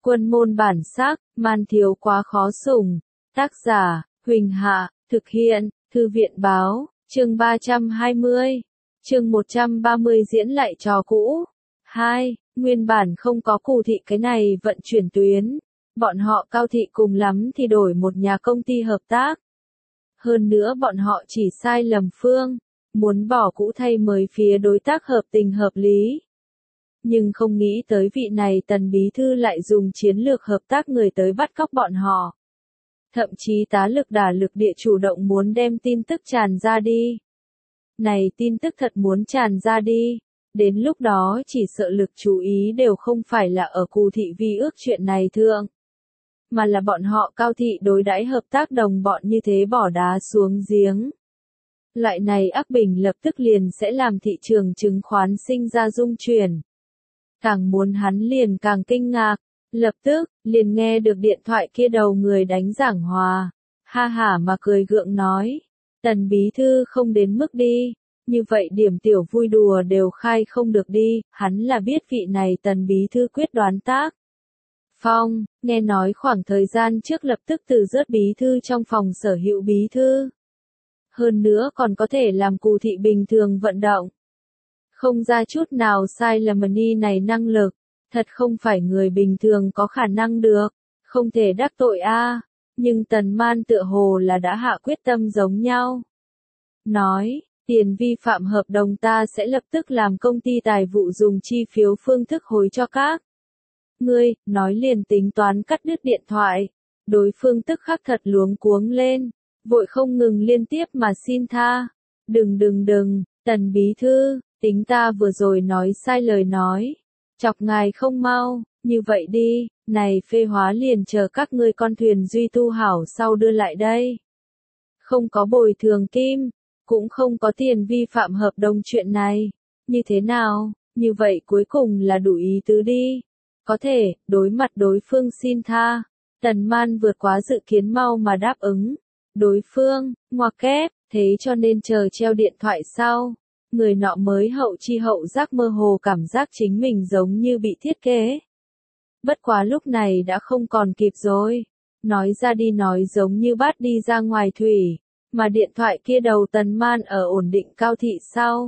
Quân môn bản sắc, man thiếu quá khó sủng. Tác giả, Huỳnh Hạ, thực hiện, Thư viện báo, chương 320, chương 130 diễn lại trò cũ. 2. Nguyên bản không có Cù Thị cái này vận chuyển tuyến. Bọn họ Cao Thị cùng lắm thì đổi một nhà công ty hợp tác. Hơn nữa bọn họ chỉ sai lầm phương, muốn bỏ cũ thay mới phía đối tác hợp tình hợp lý. Nhưng không nghĩ tới vị này Tần Bí Thư lại dùng chiến lược hợp tác người tới bắt cóc bọn họ. Thậm chí tá lực đả lực địa chủ động muốn đem tin tức tràn ra đi. Này tin tức thật muốn tràn ra đi, đến lúc đó chỉ sợ lực chú ý đều không phải là ở Cù Thị vi ước chuyện này thượng, mà là bọn họ Cao Thị đối đãi hợp tác đồng bọn như thế bỏ đá xuống giếng. Loại này ác bình lập tức liền sẽ làm thị trường chứng khoán sinh ra rung chuyển. Càng muốn hắn liền càng kinh ngạc, lập tức, liền nghe được điện thoại kia đầu người đánh giảng hòa. Ha hả mà cười gượng nói, Tần Bí Thư không đến mức đi, như vậy điểm tiểu vui đùa đều khai không được đi, hắn là biết vị này Tần Bí Thư quyết đoán tác. Phong, nghe nói khoảng thời gian trước lập tức từ rớt Bí Thư trong phòng sở hữu Bí Thư. Hơn nữa còn có thể làm Cù Thị bình thường vận động. Không ra chút nào sai lầm ni này năng lực, thật không phải người bình thường có khả năng được, không thể đắc tội a. Nhưng Tần Man tựa hồ là đã hạ quyết tâm giống nhau. Nói, tiền vi phạm hợp đồng ta sẽ lập tức làm công ty tài vụ dùng chi phiếu phương thức hối cho các ngươi, nói liền tính toán cắt đứt điện thoại. Đối phương tức khắc thật luống cuống lên, vội không ngừng liên tiếp mà xin tha. Đừng, Tần Bí Thư, tính ta vừa rồi nói sai lời nói. Chọc ngài không mau, như vậy đi, này phê hóa liền chờ các ngươi con thuyền duy tu hảo sau đưa lại đây. Không có bồi thường kim, cũng không có tiền vi phạm hợp đồng chuyện này. Như thế nào, như vậy cuối cùng là đủ ý tứ đi. Có thể, đối mặt đối phương xin tha. Tần Man vượt quá dự kiến mau mà đáp ứng. Đối phương, ngoặc kép, thế cho nên chờ treo điện thoại sau. Người nọ mới hậu chi hậu giác mơ hồ cảm giác chính mình giống như bị thiết kế. Bất quá lúc này đã không còn kịp rồi. Nói ra đi nói giống như bát đi ra ngoài thủy. Mà điện thoại kia đầu Tần Man ở ổn định Cao Thị sau.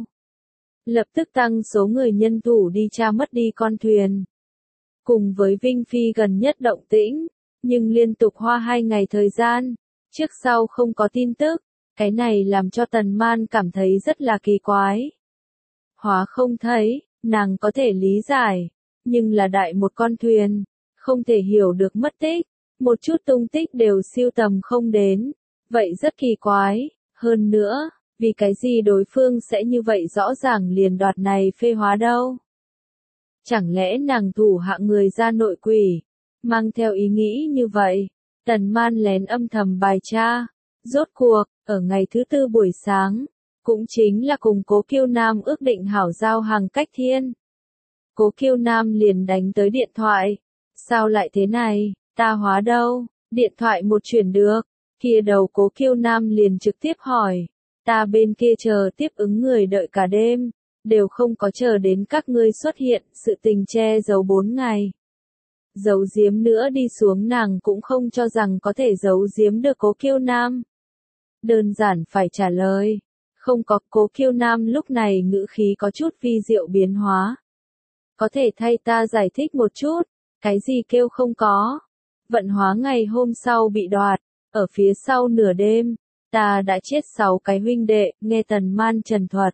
Lập tức tăng số người nhân thủ đi tra mất đi con thuyền. Cùng với Vinh Phi gần nhất động tĩnh, nhưng liên tục hoa 2 ngày thời gian, trước sau không có tin tức, cái này làm cho Tần Man cảm thấy rất là kỳ quái. Hóa không thấy, nàng có thể lý giải, nhưng là đại một con thuyền, không thể hiểu được mất tích, một chút tung tích đều siêu tầm không đến, vậy rất kỳ quái, hơn nữa, vì cái gì đối phương sẽ như vậy rõ ràng liền đoạt này phê hóa đâu? Chẳng lẽ nàng thủ hạ người ra nội quỷ, mang theo ý nghĩ như vậy, Tần Man lén âm thầm bài tra, rốt cuộc, ở ngày thứ tư buổi sáng, cũng chính là cùng Cố Kiêu Nam ước định hảo giao hàng cách thiên. Cố Kiêu Nam liền đánh tới điện thoại, sao lại thế này, ta hóa đâu, điện thoại một chuyển được, kia đầu Cố Kiêu Nam liền trực tiếp hỏi, ta bên kia chờ tiếp ứng người đợi cả đêm. Đều không có chờ đến các ngươi xuất hiện, sự tình che giấu 4 ngày. Giấu giếm nữa đi xuống nàng cũng không cho rằng có thể giấu giếm được Cố Kiêu Nam. Đơn giản phải trả lời. Không có. Cố Kiêu Nam lúc này ngữ khí có chút vi diệu biến hóa. Có thể thay ta giải thích một chút, cái gì kêu không có. Vận hóa ngày hôm sau bị đoạt, ở phía sau nửa đêm, ta đã chết 6 cái huynh đệ, nghe Tần Man trần thuật.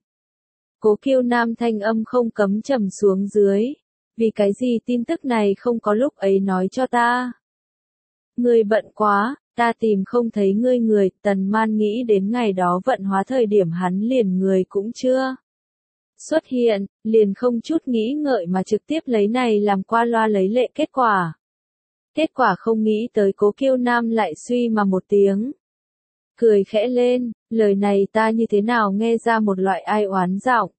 Cố Kiêu Nam thanh âm không cấm trầm xuống dưới. Vì cái gì tin tức này không có lúc ấy nói cho ta? Ngươi bận quá, ta tìm không thấy ngươi người. Tần Man nghĩ đến ngày đó vận hóa thời điểm hắn liền người cũng chưa xuất hiện, liền không chút nghĩ ngợi mà trực tiếp lấy này làm qua loa lấy lệ kết quả. Kết quả không nghĩ tới Cố Kiêu Nam lại suy mà một tiếng. Cười khẽ lên, lời này ta như thế nào nghe ra một loại ai oán giọng.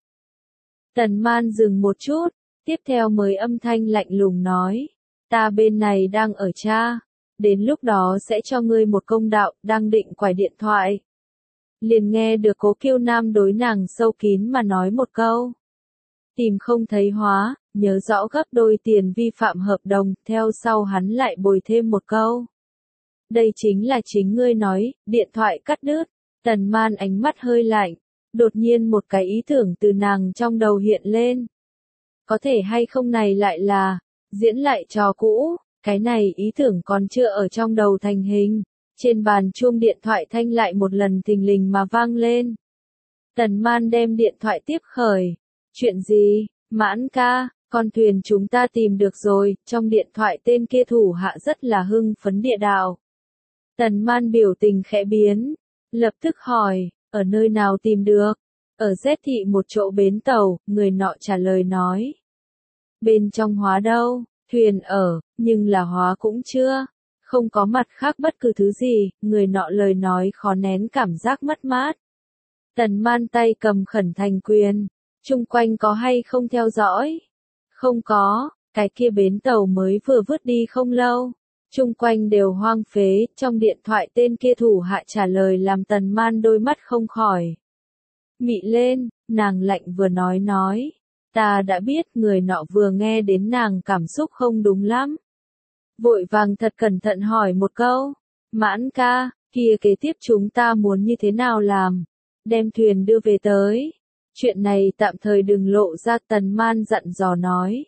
Tần Man dừng một chút, tiếp theo mới âm thanh lạnh lùng nói, ta bên này đang ở tra, đến lúc đó sẽ cho ngươi một công đạo, đang định quải điện thoại. Liền nghe được Cố Kiêu Nam đối nàng sâu kín mà nói một câu. tìm không thấy hóa, nhớ rõ gấp đôi tiền vi phạm hợp đồng, theo sau hắn lại bồi thêm một câu. Đây chính là chính ngươi nói, điện thoại cắt đứt, Tần Man ánh mắt hơi lạnh, đột nhiên một cái ý tưởng từ nàng trong đầu hiện lên. Có thể hay không này lại là, diễn lại trò cũ, cái này ý tưởng còn chưa ở trong đầu thành hình. Trên bàn chuông điện thoại thanh lại một lần thình lình mà vang lên. Tần Man đem điện thoại tiếp khởi. Chuyện gì, Mãn ca, con thuyền chúng ta tìm được rồi, trong điện thoại tên kia thủ hạ rất là hưng phấn địa đạo. Tần Man biểu tình khẽ biến, lập tức hỏi, ở nơi nào tìm được? Ở Z thị một chỗ bến tàu, người nọ trả lời nói. Bên trong hóa đâu, thuyền ở, nhưng là hóa cũng chưa. Không có mặt khác bất cứ thứ gì, người nọ lời nói khó nén cảm giác mất mát. Tần Man tay cầm khẩn thành quyền, chung quanh có hay không theo dõi? Không có, cái kia bến tàu mới vừa vứt đi không lâu. Chung quanh đều hoang phế, trong điện thoại tên kia thủ hạ trả lời làm Tần Man đôi mắt không khỏi mị lên, nàng lạnh vừa nói. Ta đã biết, người nọ vừa nghe đến nàng cảm xúc không đúng lắm. Vội vàng thật cẩn thận hỏi một câu, Mãn ca, kia kế tiếp chúng ta muốn như thế nào làm? Đem thuyền đưa về tới. Chuyện này tạm thời đừng lộ ra, Tần Man dặn dò nói.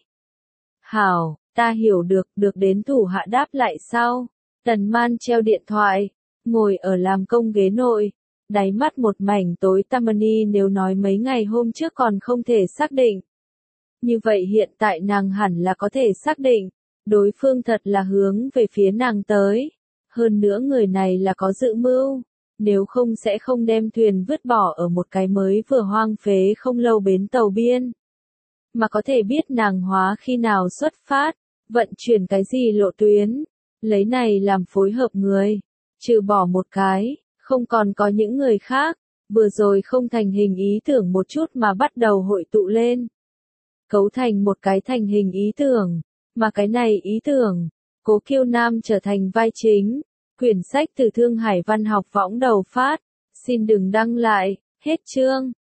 Hảo, ta hiểu được đến thủ hạ đáp lại sau. Tần Man treo điện thoại, ngồi ở làm công ghế nội, đáy mắt một mảnh tối tăm. Nếu nói mấy ngày hôm trước còn không thể xác định. Như vậy hiện tại nàng hẳn là có thể xác định, đối phương thật là hướng về phía nàng tới. Hơn nữa người này là có dự mưu, nếu không sẽ không đem thuyền vứt bỏ ở một cái mới vừa hoang phế không lâu bến tàu biên. Mà có thể biết nàng hóa khi nào xuất phát, vận chuyển cái gì lộ tuyến, lấy này làm phối hợp người. Trừ bỏ một cái, không còn có những người khác, vừa rồi không thành hình ý tưởng một chút mà bắt đầu hội tụ lên. Cấu thành một cái thành hình ý tưởng, mà cái này ý tưởng, Cố Kiêu Nam trở thành vai chính. Quyển sách từ Thương Hải Văn học võng đầu phát, xin đừng đăng lại, hết chương.